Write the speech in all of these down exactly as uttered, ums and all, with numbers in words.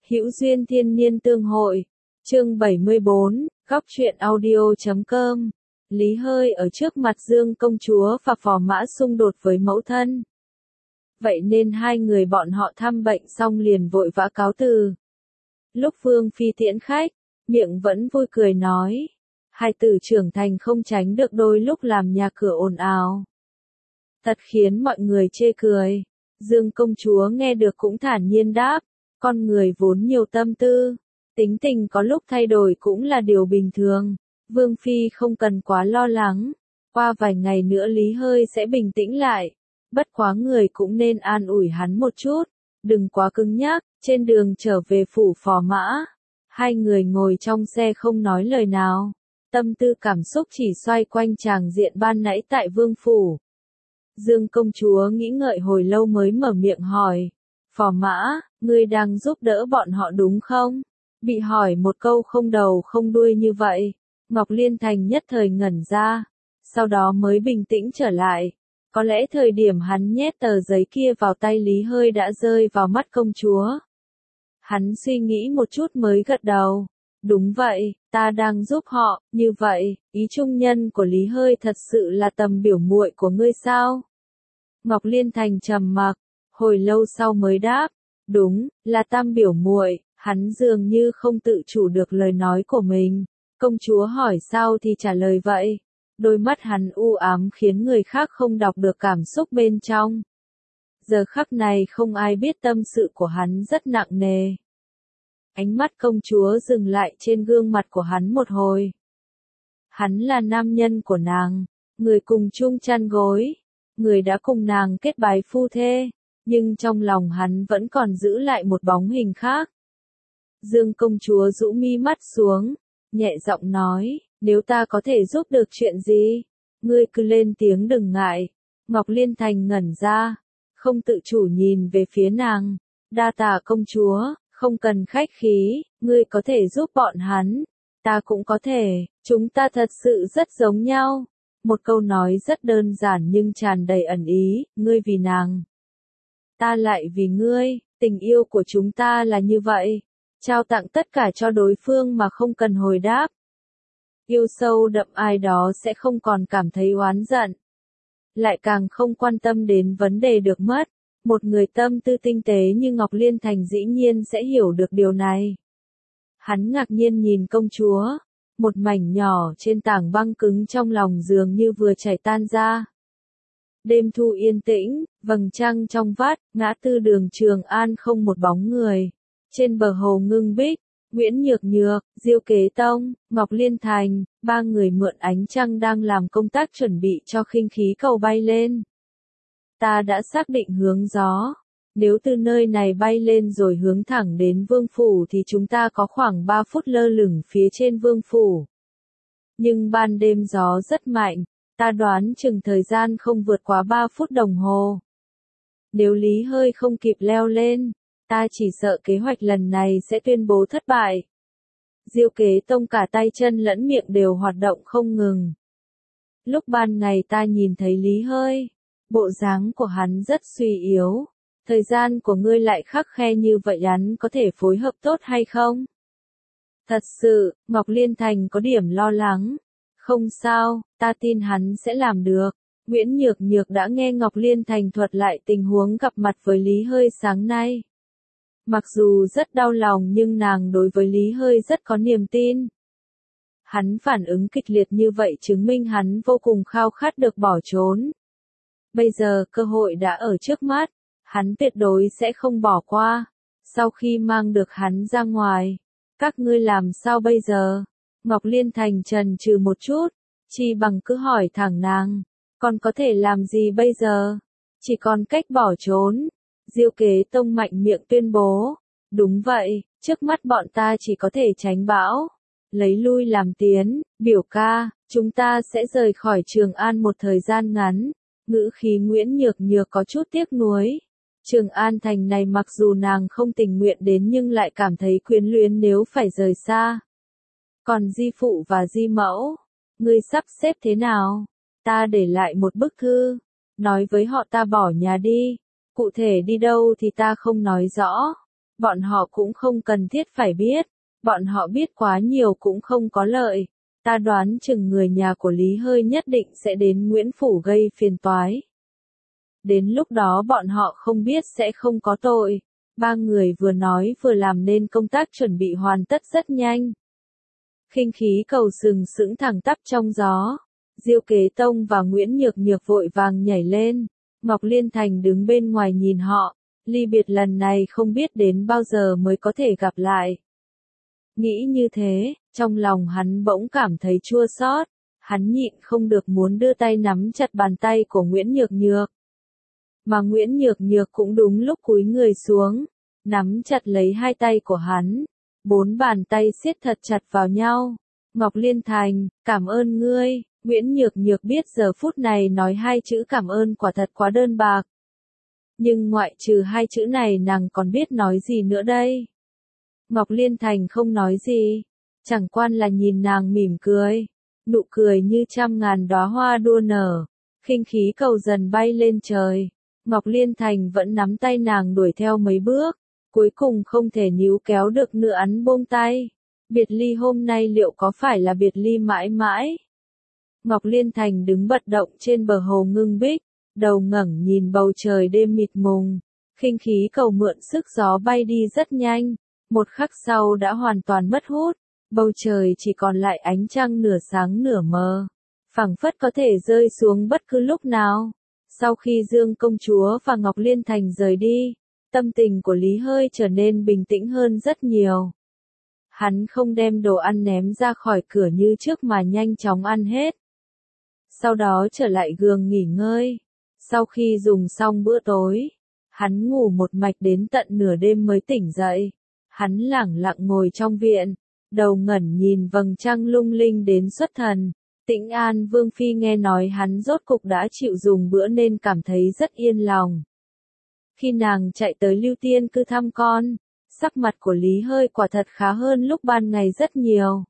Hữu duyên thiên niên tương hội. Chương bảy mươi bốn, góc truyện audio chấm com. Lý Hơi ở trước mặt Dương công chúa và phò mã xung đột với mẫu thân. Vậy nên hai người bọn họ thăm bệnh xong liền vội vã cáo từ. Lúc Vương Phi tiễn khách, miệng vẫn vui cười nói. Hai tử trưởng thành không tránh được đôi lúc làm nhà cửa ồn ào. Thật khiến mọi người chê cười. Dương công chúa nghe được cũng thản nhiên đáp. Con người vốn nhiều tâm tư, tính tình có lúc thay đổi cũng là điều bình thường. Vương Phi không cần quá lo lắng. Qua vài ngày nữa Lý Hơi sẽ bình tĩnh lại. Bất quá người cũng nên an ủi hắn một chút. Đừng quá cứng nhắc. Trên đường trở về phủ phò mã, hai người ngồi trong xe không nói lời nào. Tâm tư cảm xúc chỉ xoay quanh tràng diện ban nãy tại vương phủ. Dương công chúa nghĩ ngợi hồi lâu mới mở miệng hỏi. Phò mã, ngươi đang giúp đỡ bọn họ đúng không? Bị hỏi một câu không đầu không đuôi như vậy, Ngọc Liên Thành nhất thời ngẩn ra, sau đó mới bình tĩnh trở lại. Có lẽ thời điểm hắn nhét tờ giấy kia vào tay Lý Hơi đã rơi vào mắt công chúa. Hắn suy nghĩ một chút mới gật đầu. Đúng vậy, ta đang giúp họ, như vậy, ý trung nhân của Lý Hơi thật sự là tầm biểu muội của ngươi sao? Ngọc Liên Thành trầm mặc, hồi lâu sau mới đáp, đúng, là tam biểu muội. Hắn dường như không tự chủ được lời nói của mình. Công chúa hỏi sao thì trả lời vậy. Đôi mắt hắn u ám khiến người khác không đọc được cảm xúc bên trong. Giờ khắc này không ai biết tâm sự của hắn rất nặng nề. Ánh mắt công chúa dừng lại trên gương mặt của hắn một hồi. Hắn là nam nhân của nàng, người cùng chung chăn gối, người đã cùng nàng kết bái phu thê, nhưng trong lòng hắn vẫn còn giữ lại một bóng hình khác. Dương công chúa rũ mi mắt xuống, nhẹ giọng nói, nếu ta có thể giúp được chuyện gì, ngươi cứ lên tiếng đừng ngại. Ngọc Liên Thành ngẩn ra, không tự chủ nhìn về phía nàng, đa tạ công chúa, không cần khách khí, ngươi có thể giúp bọn hắn, ta cũng có thể, chúng ta thật sự rất giống nhau. Một câu nói rất đơn giản nhưng tràn đầy ẩn ý, ngươi vì nàng, ta lại vì ngươi, tình yêu của chúng ta là như vậy. Trao tặng tất cả cho đối phương mà không cần hồi đáp. Yêu sâu đậm ai đó sẽ không còn cảm thấy oán giận. Lại càng không quan tâm đến vấn đề được mất. Một người tâm tư tinh tế như Ngọc Liên Thành dĩ nhiên sẽ hiểu được điều này. Hắn ngạc nhiên nhìn công chúa. Một mảnh nhỏ trên tảng băng cứng trong lòng dường như vừa chảy tan ra. Đêm thu yên tĩnh, vầng trăng trong vắt, ngã tư đường Trường An không một bóng người. Trên bờ hồ ngưng bích, Nguyễn Nhược Nhược, Diêu Kế Tông, Ngọc Liên Thành, ba người mượn ánh trăng đang làm công tác chuẩn bị cho khinh khí cầu bay lên. Ta đã xác định hướng gió. Nếu từ nơi này bay lên rồi hướng thẳng đến vương phủ thì chúng ta có khoảng ba phút lơ lửng phía trên vương phủ. Nhưng ban đêm gió rất mạnh, ta đoán chừng thời gian không vượt quá ba phút đồng hồ. Nếu Lý Hơi không kịp leo lên, ta chỉ sợ kế hoạch lần này sẽ tuyên bố thất bại. Diêu Kế Tông cả tay chân lẫn miệng đều hoạt động không ngừng. Lúc ban ngày ta nhìn thấy Lý Hơi, bộ dáng của hắn rất suy yếu. Thời gian của ngươi lại khắc khe như vậy, hắn có thể phối hợp tốt hay không? Thật sự, Ngọc Liên Thành có điểm lo lắng. Không sao, ta tin hắn sẽ làm được. Nguyễn Nhược Nhược đã nghe Ngọc Liên Thành thuật lại tình huống gặp mặt với Lý Hơi sáng nay. Mặc dù rất đau lòng nhưng nàng đối với Lý Hơi rất có niềm tin. Hắn phản ứng kịch liệt như vậy chứng minh hắn vô cùng khao khát được bỏ trốn. Bây giờ cơ hội đã ở trước mắt, hắn tuyệt đối sẽ không bỏ qua. Sau khi mang được hắn ra ngoài, các ngươi làm sao bây giờ? Ngọc Liên Thành chần chừ một chút, chi bằng cứ hỏi thẳng nàng, còn có thể làm gì bây giờ? Chỉ còn cách bỏ trốn. Diêu Kế Tông mạnh miệng tuyên bố, đúng vậy, trước mắt bọn ta chỉ có thể tránh bão, lấy lui làm tiến. Biểu ca, chúng ta sẽ rời khỏi Trường An một thời gian ngắn. Ngữ khí Nguyễn Nhược Nhược có chút tiếc nuối. Trường An thành này mặc dù nàng không tình nguyện đến nhưng lại cảm thấy quyến luyến nếu phải rời xa. Còn di phụ và di mẫu, ngươi sắp xếp thế nào? Ta để lại một bức thư, nói với họ ta bỏ nhà đi. Cụ thể đi đâu thì ta không nói rõ. bọn họ cũng không cần thiết phải biết, bọn họ biết quá nhiều cũng không có lợi. Ta đoán chừng người nhà của Lý Hơi nhất định sẽ đến Nguyễn Phủ gây phiền toái. Đến lúc đó bọn họ không biết sẽ không có tội. Ba người vừa nói vừa làm nên công tác chuẩn bị hoàn tất rất nhanh. Khinh khí cầu sừng sững thẳng tắp trong gió. Diêu Kế Tông và Nguyễn Nhược Nhược vội vàng nhảy lên. Ngọc Liên Thành đứng bên ngoài nhìn họ. Ly biệt lần này không biết đến bao giờ mới có thể gặp lại. Nghĩ như thế, trong lòng hắn bỗng cảm thấy chua xót. Hắn nhịn không được muốn đưa tay nắm chặt bàn tay của Nguyễn Nhược Nhược. Mà Nguyễn Nhược Nhược cũng đúng lúc cúi người xuống, nắm chặt lấy hai tay của hắn. Bốn bàn tay siết thật chặt vào nhau. Ngọc Liên Thành, cảm ơn ngươi. Nguyễn Nhược Nhược biết giờ phút này nói hai chữ cảm ơn quả thật quá đơn bạc. Nhưng ngoại trừ hai chữ này nàng còn biết nói gì nữa đây? Ngọc Liên Thành không nói gì, chẳng quan là nhìn nàng mỉm cười, nụ cười như trăm ngàn đóa hoa đua nở, khinh khí cầu dần bay lên trời. Ngọc Liên Thành vẫn nắm tay nàng đuổi theo mấy bước, cuối cùng không thể níu kéo được nữa ấn buông tay. Biệt ly hôm nay liệu có phải là biệt ly mãi mãi? Ngọc Liên Thành đứng bất động trên bờ hồ ngưng bích, đầu ngẩng nhìn bầu trời đêm mịt mùng, khinh khí cầu mượn sức gió bay đi rất nhanh, một khắc sau đã hoàn toàn mất hút, bầu trời chỉ còn lại ánh trăng nửa sáng nửa mờ, phảng phất có thể rơi xuống bất cứ lúc nào. Sau khi Dương công chúa và Ngọc Liên Thành rời đi, tâm tình của Lý Hơi trở nên bình tĩnh hơn rất nhiều. Hắn không đem đồ ăn ném ra khỏi cửa như trước mà nhanh chóng ăn hết. Sau đó trở lại giường nghỉ ngơi. Sau khi dùng xong bữa tối, hắn ngủ một mạch đến tận nửa đêm mới tỉnh dậy. Hắn lẳng lặng ngồi trong viện, đầu ngẩn nhìn vầng trăng lung linh đến xuất thần. Tĩnh An Vương Phi nghe nói hắn rốt cục đã chịu dùng bữa nên cảm thấy rất yên lòng. Khi nàng chạy tới Lưu Tiên Cư thăm con, sắc mặt của Lý Hơi quả thật khá hơn lúc ban ngày rất nhiều.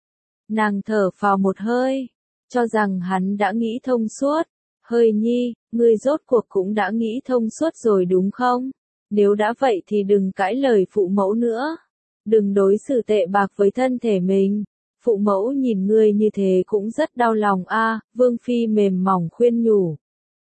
Nàng thở phào một hơi, cho rằng hắn đã nghĩ thông suốt. Hơi nhi, ngươi rốt cuộc cũng đã nghĩ thông suốt rồi đúng không? Nếu đã vậy thì đừng cãi lời phụ mẫu nữa. Đừng đối xử tệ bạc với thân thể mình. Phụ mẫu nhìn ngươi như thế cũng rất đau lòng a. Vương Phi mềm mỏng khuyên nhủ.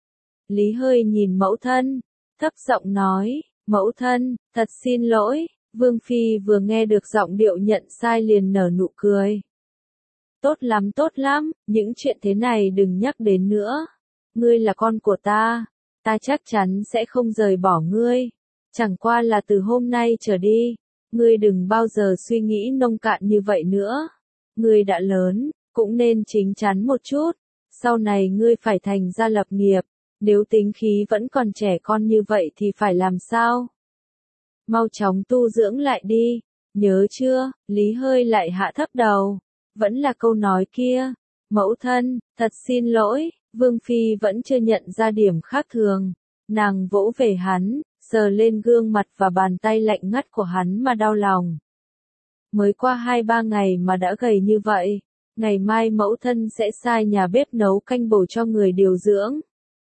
Lý Hơi nhìn mẫu thân, thấp giọng nói, mẫu thân, thật xin lỗi. Vương Phi vừa nghe được giọng điệu nhận sai liền nở nụ cười. Tốt lắm tốt lắm, những chuyện thế này đừng nhắc đến nữa. Ngươi là con của ta, ta chắc chắn sẽ không rời bỏ ngươi. Chẳng qua là từ hôm nay trở đi, ngươi đừng bao giờ suy nghĩ nông cạn như vậy nữa. Ngươi đã lớn, cũng nên chính chắn một chút. Sau này ngươi phải thành gia lập nghiệp, nếu tính khí vẫn còn trẻ con như vậy thì phải làm sao? Mau chóng tu dưỡng lại đi, nhớ chưa? Lý Hơi lại hạ thấp đầu. Vẫn là câu nói kia, mẫu thân, thật xin lỗi. Vương Phi vẫn chưa nhận ra điểm khác thường, nàng vỗ về hắn, sờ lên gương mặt và bàn tay lạnh ngắt của hắn mà đau lòng. Mới qua hai ba ngày mà đã gầy như vậy, ngày mai mẫu thân sẽ sai nhà bếp nấu canh bổ cho người điều dưỡng.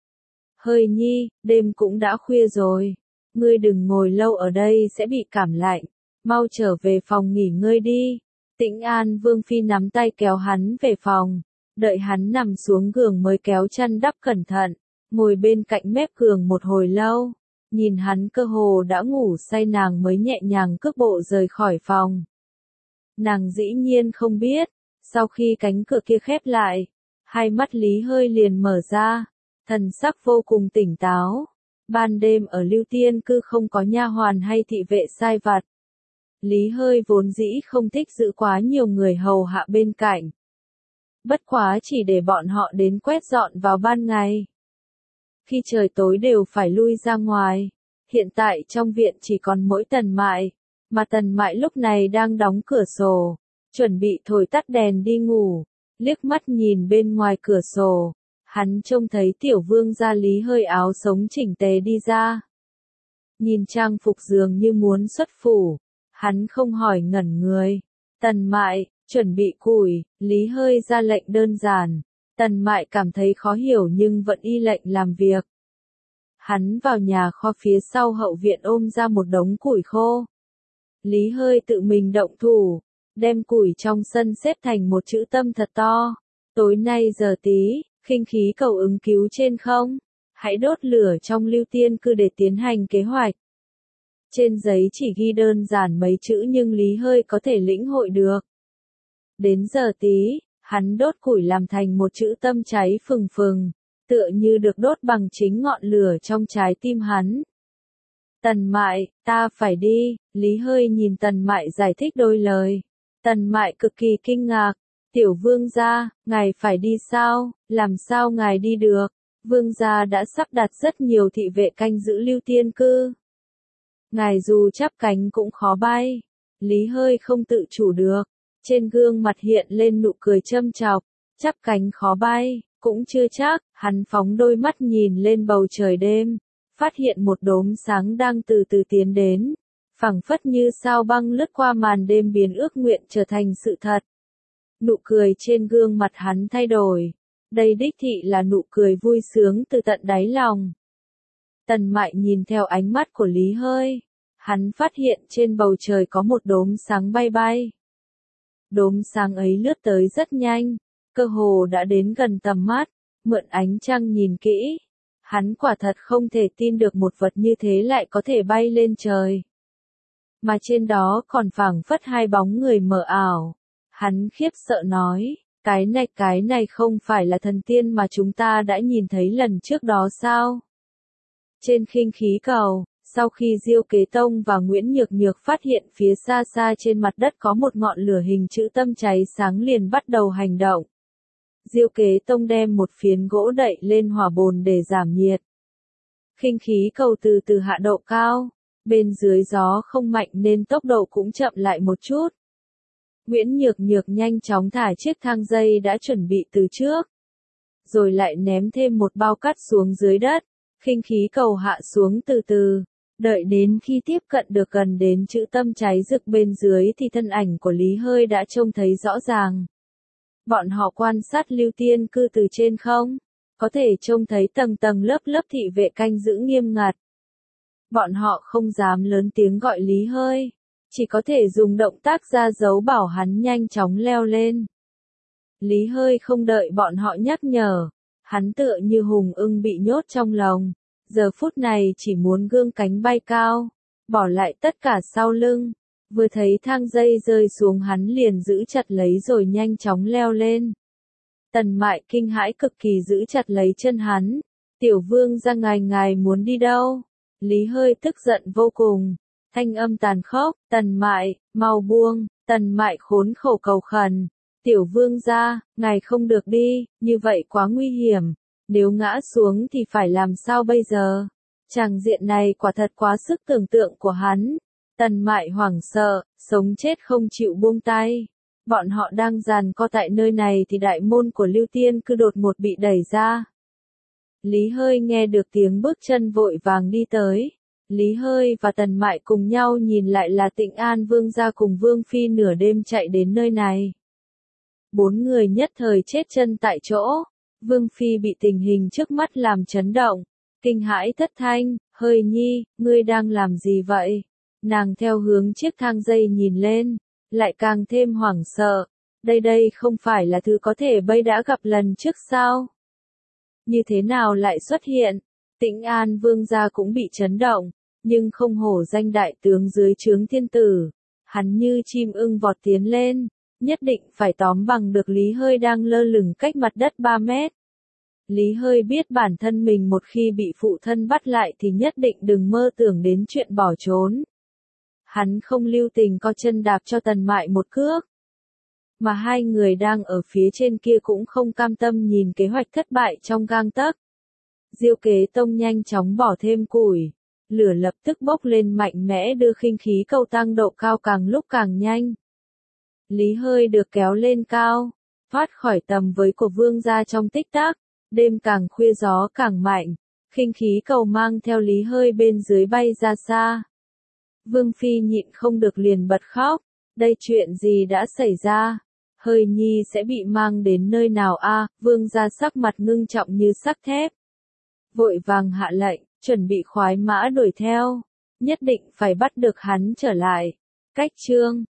Hơi nhi, đêm cũng đã khuya rồi, ngươi đừng ngồi lâu ở đây sẽ bị cảm lạnh, mau trở về phòng nghỉ ngơi đi. Tĩnh An Vương Phi nắm tay kéo hắn về phòng. Đợi hắn nằm xuống giường mới kéo chăn đắp cẩn thận, ngồi bên cạnh mép giường một hồi lâu, nhìn hắn cơ hồ đã ngủ say nàng mới nhẹ nhàng cước bộ rời khỏi phòng. Nàng dĩ nhiên không biết, sau khi cánh cửa kia khép lại, hai mắt Lý Hơi liền mở ra, thần sắc vô cùng tỉnh táo. Ban đêm ở Lưu Tiên Cư không có nha hoàn hay thị vệ sai vặt. Lý Hơi vốn dĩ không thích giữ quá nhiều người hầu hạ bên cạnh. Bất quá chỉ để bọn họ đến quét dọn vào ban ngày. Khi trời tối đều phải lui ra ngoài. Hiện tại trong viện chỉ còn mỗi Tần Mại, mà Tần Mại lúc này đang đóng cửa sổ, chuẩn bị thổi tắt đèn đi ngủ. Liếc mắt nhìn bên ngoài cửa sổ, hắn trông thấy tiểu vương gia Lý Hơi áo sống chỉnh tề đi ra. Nhìn trang phục dường như muốn xuất phủ, hắn không hỏi ngẩn người. Tần Mại, chuẩn bị củi, Lý Hơi ra lệnh đơn giản. Tần Mại cảm thấy khó hiểu nhưng vẫn y lệnh làm việc. Hắn vào nhà kho phía sau hậu viện ôm ra một đống củi khô. Lý Hơi tự mình động thủ, đem củi trong sân xếp thành một chữ tâm thật to. Tối nay giờ tí, khinh khí cầu ứng cứu trên không, hãy đốt lửa trong lưu tiên cư để tiến hành kế hoạch. Trên giấy chỉ ghi đơn giản mấy chữ nhưng Lý Hơi có thể lĩnh hội được. Đến giờ tí, hắn đốt củi làm thành một chữ tâm cháy phừng phừng, tựa như được đốt bằng chính ngọn lửa trong trái tim hắn. Tần Mại, ta phải đi, Lý Hơi nhìn Tần Mại giải thích đôi lời. Tần Mại cực kỳ kinh ngạc, tiểu vương gia, ngài phải đi sao, làm sao ngài đi được, vương gia đã sắp đặt rất nhiều thị vệ canh giữ lưu tiên cư. Ngài dù chắp cánh cũng khó bay, Lý Hơi không tự chủ được, trên gương mặt hiện lên nụ cười châm chọc, chắp cánh khó bay, cũng chưa chắc, hắn phóng đôi mắt nhìn lên bầu trời đêm, phát hiện một đốm sáng đang từ từ tiến đến, phẳng phất như sao băng lướt qua màn đêm biến ước nguyện trở thành sự thật. Nụ cười trên gương mặt hắn thay đổi, đây đích thị là nụ cười vui sướng từ tận đáy lòng. Tần Mại nhìn theo ánh mắt của Lý Hơi, hắn phát hiện trên bầu trời có một đốm sáng bay bay. Đốm sáng ấy lướt tới rất nhanh, cơ hồ đã đến gần tầm mắt, mượn ánh trăng nhìn kỹ. Hắn quả thật không thể tin được một vật như thế lại có thể bay lên trời. Mà trên đó còn phảng phất hai bóng người mờ ảo. Hắn khiếp sợ nói, cái này cái này không phải là thần tiên mà chúng ta đã nhìn thấy lần trước đó sao? Trên khinh khí cầu, sau khi Diêu Kế Tông và Nguyễn Nhược Nhược phát hiện phía xa xa trên mặt đất có một ngọn lửa hình chữ tâm cháy sáng liền bắt đầu hành động. Diêu Kế Tông đem một phiến gỗ đậy lên hỏa bồn để giảm nhiệt. Khinh khí cầu từ từ hạ độ cao, bên dưới gió không mạnh nên tốc độ cũng chậm lại một chút. Nguyễn Nhược Nhược nhanh chóng thả chiếc thang dây đã chuẩn bị từ trước, rồi lại ném thêm một bao cát xuống dưới đất. Khinh khí cầu hạ xuống từ từ, đợi đến khi tiếp cận được gần đến chữ tâm cháy rực bên dưới thì thân ảnh của Lý Hơi đã trông thấy rõ ràng. Bọn họ quan sát lưu tiên cư từ trên không, có thể trông thấy tầng tầng lớp lớp thị vệ canh giữ nghiêm ngặt. Bọn họ không dám lớn tiếng gọi Lý Hơi, chỉ có thể dùng động tác ra dấu bảo hắn nhanh chóng leo lên. Lý Hơi không đợi bọn họ nhắc nhở, hắn tựa như hùng ưng bị nhốt trong lồng, giờ phút này chỉ muốn gương cánh bay cao, bỏ lại tất cả sau lưng. Vừa thấy thang dây rơi xuống hắn liền giữ chặt lấy rồi nhanh chóng leo lên. Tần Mại kinh hãi cực kỳ giữ chặt lấy chân hắn. Tiểu vương gia ngài ngài muốn đi đâu? Lý Hơi tức giận vô cùng. Thanh âm tàn khốc, Tần Mại, mau buông. Tần Mại khốn khổ cầu khẩn. Tiểu vương gia, ngài không được đi, như vậy quá nguy hiểm. Nếu ngã xuống thì phải làm sao bây giờ? Tràng diện này quả thật quá sức tưởng tượng của hắn. Tần Mại hoảng sợ, sống chết không chịu buông tay. Bọn họ đang giằng co tại nơi này thì đại môn của lưu tiên cư đột ngột bị đẩy ra. Lý Hơi nghe được tiếng bước chân vội vàng đi tới. Lý Hơi và Tần Mại cùng nhau nhìn lại là Tịnh An vương gia cùng vương phi nửa đêm chạy đến nơi này. Bốn người nhất thời chết chân tại chỗ. Vương phi bị tình hình trước mắt làm chấn động, kinh hãi thất thanh, Hơi nhi, ngươi đang làm gì vậy? Nàng theo hướng chiếc thang dây nhìn lên, lại càng thêm hoảng sợ. Đây đây không phải là thứ có thể bay đã gặp lần trước sao? Như thế nào lại xuất hiện? Tĩnh An vương gia cũng bị chấn động, nhưng không hổ danh đại tướng dưới trướng thiên tử. Hắn như chim ưng vọt tiến lên, nhất định phải tóm bằng được Lý Hơi đang lơ lửng cách mặt đất ba mét. Lý Hơi biết bản thân mình một khi bị phụ thân bắt lại thì nhất định đừng mơ tưởng đến chuyện bỏ trốn. Hắn không lưu tình co chân đạp cho Tần Mại một cước. Mà hai người đang ở phía trên kia cũng không cam tâm nhìn kế hoạch thất bại trong gang tấc. Diêu Kế Tông nhanh chóng bỏ thêm củi. Lửa lập tức bốc lên mạnh mẽ đưa khinh khí cầu tăng độ cao càng lúc càng nhanh. Lý Hơi được kéo lên cao, thoát khỏi tầm với của vương gia trong tích tắc. Đêm càng khuya gió càng mạnh, khinh khí cầu mang theo Lý Hơi bên dưới bay ra xa. Vương phi nhịn không được liền bật khóc, đây chuyện gì đã xảy ra? Hơi nhi sẽ bị mang đến nơi nào a? À, vương gia sắc mặt ngưng trọng như sắt thép. Vội vàng hạ lệnh, chuẩn bị khoái mã đuổi theo, nhất định phải bắt được hắn trở lại. Cách chương